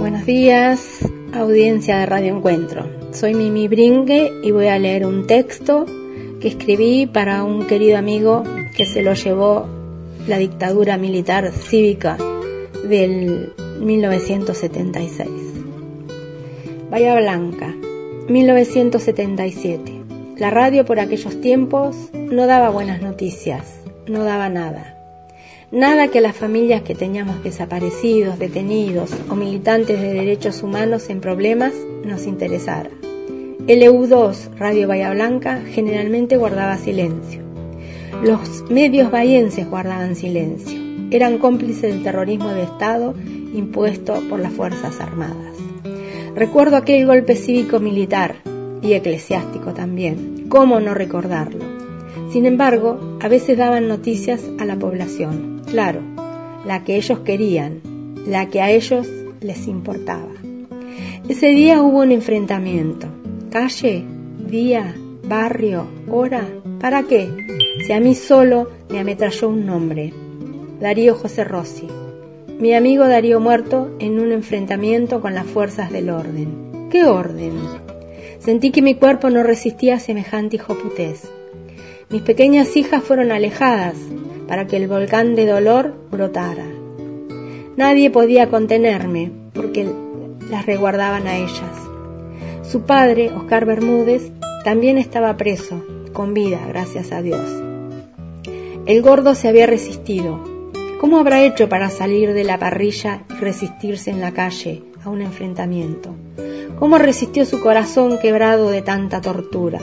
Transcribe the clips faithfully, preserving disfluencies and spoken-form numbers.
Buenos días, audiencia de Radio Encuentro. Soy Mimi Bringue y voy a leer un texto que escribí para un querido amigo que se lo llevó la dictadura militar cívica del mil novecientos setenta y seis. Bahía Blanca, mil novecientos setenta y siete. La radio por aquellos tiempos no daba buenas noticias, no daba nada. Nada que a las familias que teníamos desaparecidos, detenidos o militantes de derechos humanos en problemas nos interesara. L U dos, Radio Bahía Blanca, generalmente guardaba silencio. Los medios bahienses guardaban silencio. Eran cómplices del terrorismo de Estado impuesto por las Fuerzas Armadas. Recuerdo aquel golpe cívico-militar y eclesiástico también. ¿Cómo no recordarlo? Sin embargo, a veces daban noticias a la población. Claro, la que ellos querían, la que a ellos les importaba. Ese día hubo un enfrentamiento. Calle, día, barrio, hora, ¿para qué? Si a mí solo me ametralló un nombre. Darío José Rossi. Mi amigo Darío muerto en un enfrentamiento con las fuerzas del orden. ¿Qué orden? Sentí que mi cuerpo no resistía a semejante hijoputés. Mis pequeñas hijas fueron alejadas para que el volcán de dolor brotara. Nadie podía contenerme porque las resguardaban a ellas. Su padre, Oscar Bermúdez, también estaba preso, con vida, gracias a Dios. El gordo se había resistido. ¿Cómo habrá hecho para salir de la parrilla y resistirse en la calle a un enfrentamiento? ¿Cómo resistió su corazón quebrado de tanta tortura?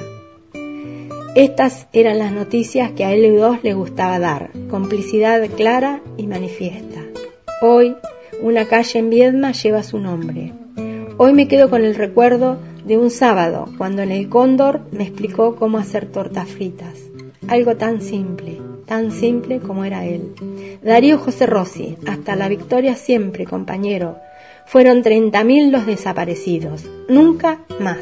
Estas eran las noticias que a L U dos le gustaba dar, complicidad clara y manifiesta. Hoy, una calle en Viedma lleva su nombre. Hoy me quedo con el recuerdo de un sábado, cuando en el Cóndor me explicó cómo hacer tortas fritas. Algo tan simple, tan simple como era él. Darío José Rossi, hasta la victoria siempre, compañero. Fueron treinta mil los desaparecidos, nunca más.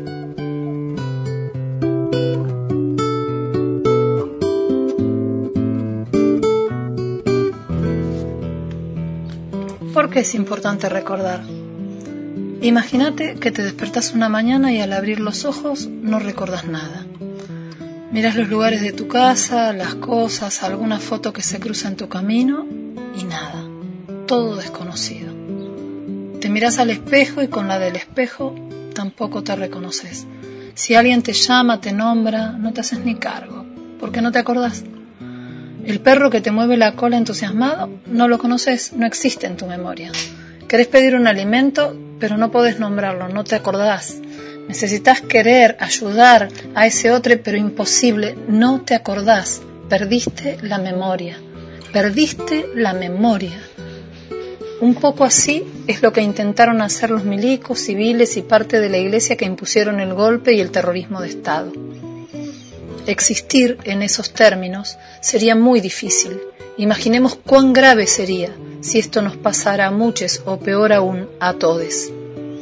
¿Por qué es importante recordar? Imagínate que te despertás una mañana y al abrir los ojos no recordás nada. Mirás los lugares de tu casa, las cosas, alguna foto que se cruza en tu camino y nada, todo desconocido. Te mirás al espejo y con la del espejo tampoco te reconoces. Si alguien te llama, te nombra, no te haces ni cargo, porque no te acordás. El perro que te mueve la cola entusiasmado, no lo conoces, no existe en tu memoria. Querés pedir un alimento, pero no podés nombrarlo, no te acordás. Necesitas querer ayudar a ese otro, pero imposible, no te acordás. Perdiste la memoria, perdiste la memoria. Un poco así es lo que intentaron hacer los milicos, civiles y parte de la iglesia que impusieron el golpe y el terrorismo de Estado. Existir en esos términos sería muy difícil. Imaginemos cuán grave sería si esto nos pasara a muchos o peor aún a todes.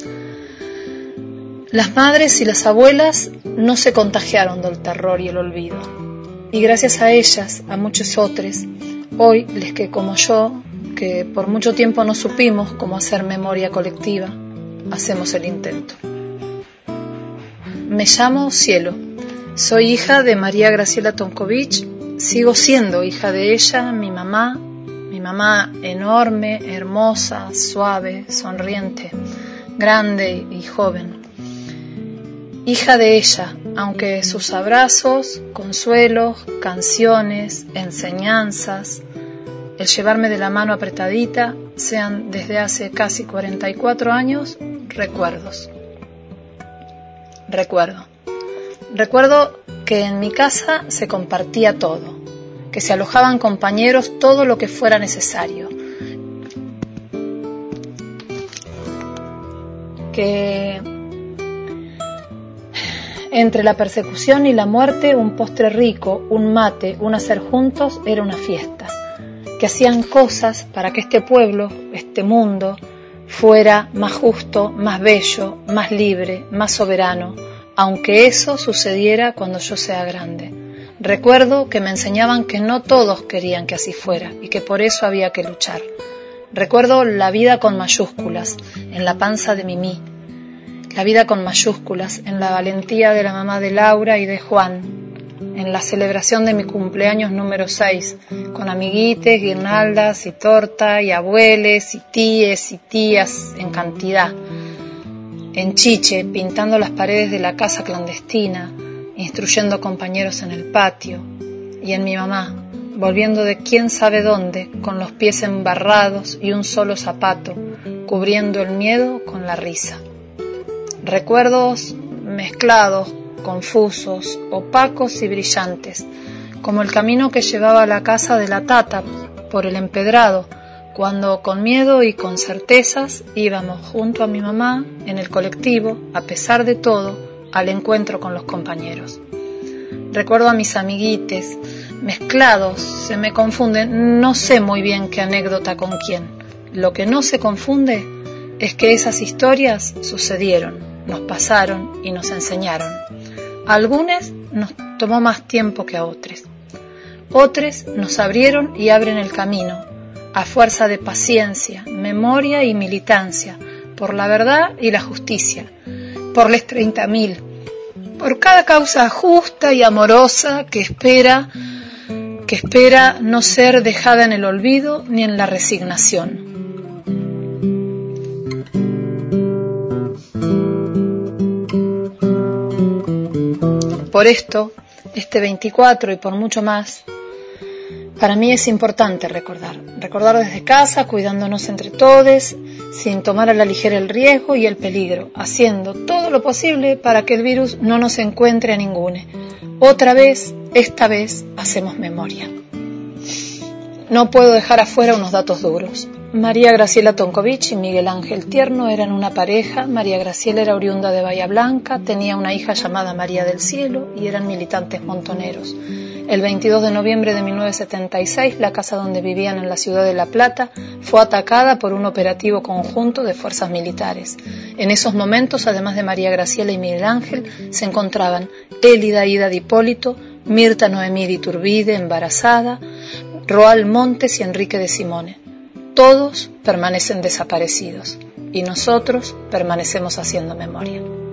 Las madres y las abuelas no se contagiaron del terror y el olvido. Y gracias a ellas, a muchos otros, hoy les que como yo, que por mucho tiempo no supimos cómo hacer memoria colectiva, hacemos el intento. Me llamo Cielo. Soy hija de María Graciela Tonkovich, sigo siendo hija de ella, mi mamá, mi mamá enorme, hermosa, suave, sonriente, grande y joven. Hija de ella, aunque sus abrazos, consuelos, canciones, enseñanzas, el llevarme de la mano apretadita, sean desde hace casi cuarenta y cuatro años, recuerdos. Recuerdo. Recuerdo que en mi casa se compartía todo, que se alojaban compañeros todo lo que fuera necesario, que entre la persecución y la muerte un postre rico, un mate, un hacer juntos era una fiesta, que hacían cosas para que este pueblo, este mundo, fuera más justo, más bello, más libre, más soberano, aunque eso sucediera cuando yo sea grande. Recuerdo que me enseñaban que no todos querían que así fuera y que por eso había que luchar. Recuerdo la vida con mayúsculas en la panza de Mimí, la vida con mayúsculas en la valentía de la mamá de Laura y de Juan, en la celebración de mi cumpleaños número seis, con amiguites, guirnaldas y torta y abueles y tíes y tías en cantidad, en Chiche pintando las paredes de la casa clandestina, instruyendo compañeros en el patio, y en mi mamá, volviendo de quién sabe dónde, con los pies embarrados y un solo zapato, cubriendo el miedo con la risa. Recuerdos mezclados, confusos, opacos y brillantes, como el camino que llevaba a la casa de la Tata por el empedrado, cuando con miedo y con certezas íbamos junto a mi mamá en el colectivo, a pesar de todo, al encuentro con los compañeros. Recuerdo a mis amiguites, mezclados, se me confunden, no sé muy bien qué anécdota con quién. Lo que no se confunde es que esas historias sucedieron, nos pasaron y nos enseñaron. A algunos nos tomó más tiempo que a otros. Otros nos abrieron y abren el camino, a fuerza de paciencia, memoria y militancia, por la verdad y la justicia, por les treinta mil, por cada causa justa y amorosa que espera, que espera no ser dejada en el olvido ni en la resignación. Por esto, este veinticuatro y por mucho más, para mí es importante recordar. Recordar desde casa, cuidándonos entre todos, sin tomar a la ligera el riesgo y el peligro, haciendo todo lo posible para que el virus no nos encuentre a ninguno. Otra vez, esta vez, hacemos memoria. No puedo dejar afuera unos datos duros. María Graciela Tonkovich y Miguel Ángel Tierno eran una pareja. María Graciela era oriunda de Bahía Blanca, tenía una hija llamada María del Cielo y eran militantes montoneros. El veintidós de noviembre de mil novecientos setenta y seis, la casa donde vivían en la ciudad de La Plata fue atacada por un operativo conjunto de fuerzas militares. En esos momentos, además de María Graciela y Miguel Ángel, se encontraban Élida Ida de Hipólito, Mirta Noemí de Iturbide, embarazada, Roal Montes y Enrique de Simone. Todos permanecen desaparecidos y nosotros permanecemos haciendo memoria.